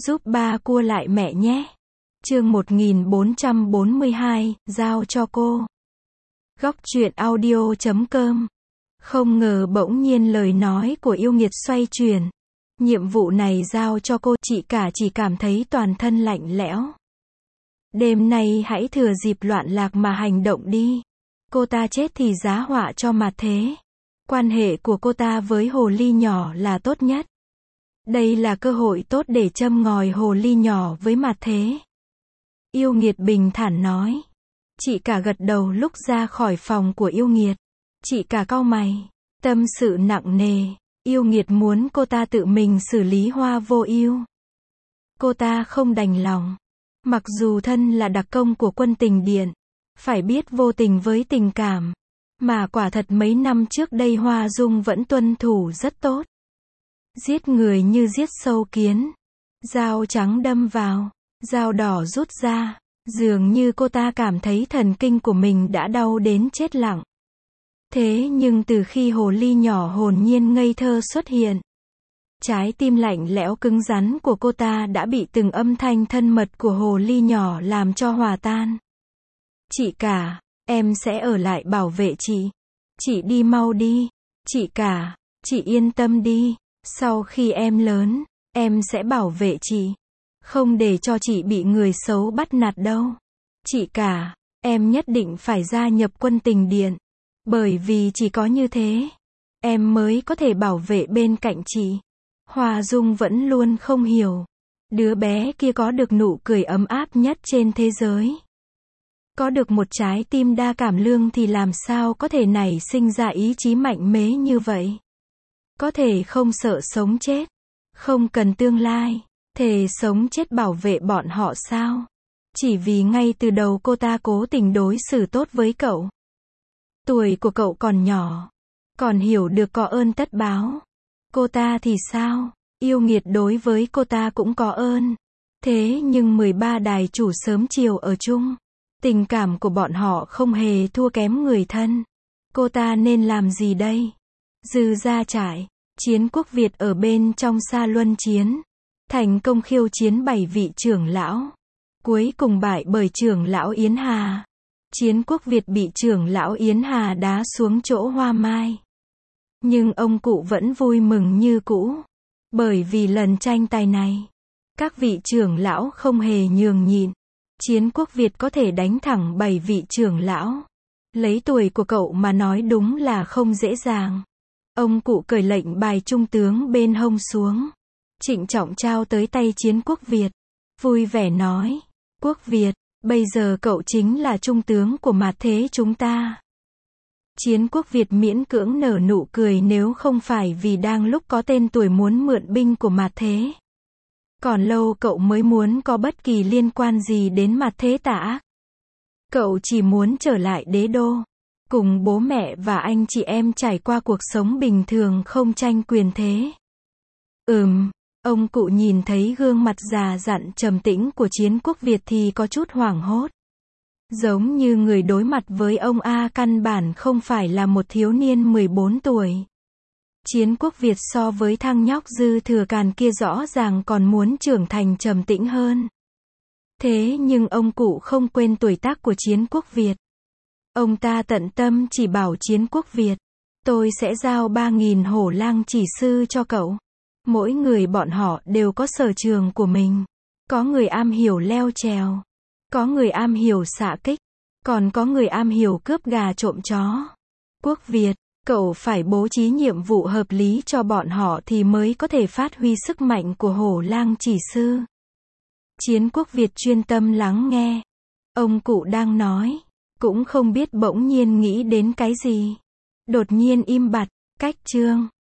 Giúp ba cua lại mẹ nhé. Chương 1442, giao cho cô. Góc truyện audio.com. Không ngờ bỗng nhiên lời nói của yêu nghiệt xoay chuyển. Nhiệm vụ này giao cho cô, chị cả chỉ cảm thấy toàn thân lạnh lẽo. Đêm nay hãy thừa dịp loạn lạc mà hành động đi. Cô ta chết thì giá họa cho Mạt Thế. Quan hệ của cô ta với hồ ly nhỏ là tốt nhất. Đây là cơ hội tốt để châm ngòi hồ ly nhỏ với Mạt Thế. Yêu nghiệt bình thản nói. Chị cả gật đầu lúc ra khỏi phòng của yêu nghiệt. Chị cả cau mày, tâm sự nặng nề. Yêu nghiệt muốn cô ta tự mình xử lý Hoa Vô Ưu. Cô ta không đành lòng. Mặc dù thân là đặc công của Quân Tình Điện, phải biết vô tình với tình cảm. Mà quả thật mấy năm trước đây Hoa Dung vẫn tuân thủ rất tốt. Giết người như giết sâu kiến. Dao trắng đâm vào, dao đỏ rút ra. Dường như cô ta cảm thấy thần kinh của mình đã đau đến chết lặng. Thế nhưng từ khi hồ ly nhỏ hồn nhiên ngây thơ xuất hiện, trái tim lạnh lẽo cứng rắn của cô ta đã bị từng âm thanh thân mật của hồ ly nhỏ làm cho hòa tan. Chị cả, em sẽ ở lại bảo vệ chị. Chị đi mau đi. Chị cả, chị yên tâm đi. Sau khi em lớn, em sẽ bảo vệ chị. Không để cho chị bị người xấu bắt nạt đâu. Chị cả, em nhất định phải gia nhập Quân Tình Điện. Bởi vì chỉ có như thế, em mới có thể bảo vệ bên cạnh chị. Hoa Dung vẫn luôn không hiểu. Đứa bé kia có được nụ cười ấm áp nhất trên thế giới. Có được một trái tim đa cảm lương thì làm sao có thể nảy sinh ra ý chí mạnh mẽ như vậy. Có thể không sợ sống chết. Không cần tương lai. Thề sống chết bảo vệ bọn họ sao? Chỉ vì ngay từ đầu cô ta cố tình đối xử tốt với cậu. Tuổi của cậu còn nhỏ. Còn hiểu được có ơn tất báo. Cô ta thì sao? Yêu nghiệt đối với cô ta cũng có ơn. Thế nhưng 13 đài chủ sớm chiều ở chung. Tình cảm của bọn họ không hề thua kém người thân. Cô ta nên làm gì đây? Dư ra trại. Chiến quốc Việt ở bên trong Sa Luân Chiến. Thành công khiêu chiến 7 vị trưởng lão. Cuối cùng bại bởi trưởng lão Yến Hà. Chiến quốc Việt bị trưởng lão Yến Hà đá xuống chỗ hoa mai. Nhưng ông cụ vẫn vui mừng như cũ. Bởi vì lần tranh tài này, các vị trưởng lão không hề nhường nhịn. Chiến quốc Việt có thể đánh thẳng 7 vị trưởng lão. Lấy tuổi của cậu mà nói đúng là không dễ dàng. Ông cụ cởi lệnh bài trung tướng bên hông xuống. Trịnh trọng trao tới tay Chiến quốc Việt. Vui vẻ nói. Quốc Việt, bây giờ cậu chính là trung tướng của Mạt Thế chúng ta. Chiến quốc Việt miễn cưỡng nở nụ cười nếu không phải vì đang lúc có tên tuổi muốn mượn binh của Mạt Thế. Còn lâu cậu mới muốn có bất kỳ liên quan gì đến Mạt Thế tả. Cậu chỉ muốn trở lại đế đô. Cùng bố mẹ và anh chị em trải qua cuộc sống bình thường không tranh quyền thế. Ông cụ nhìn thấy gương mặt già dặn trầm tĩnh của Chiến quốc Việt thì có chút hoảng hốt. Giống như người đối mặt với ông A căn bản không phải là một thiếu niên 14 tuổi. Chiến quốc Việt so với thằng nhóc Dư Thừa Càn kia rõ ràng còn muốn trưởng thành trầm tĩnh hơn. Thế nhưng ông cụ không quên tuổi tác của Chiến quốc Việt. Ông ta tận tâm chỉ bảo Chiến quốc Việt. Tôi sẽ giao 3.000 hổ lang chỉ sư cho cậu. Mỗi người bọn họ đều có sở trường của mình. Có người am hiểu leo trèo. Có người am hiểu xạ kích. Còn có người am hiểu cướp gà trộm chó. Quốc Việt, cậu phải bố trí nhiệm vụ hợp lý cho bọn họ thì mới có thể phát huy sức mạnh của hổ lang chỉ sư. Chiến quốc Việt chuyên tâm lắng nghe. Ông cụ đang nói. Cũng không biết bỗng nhiên nghĩ đến cái gì. Đột nhiên im bặt. Cách chương.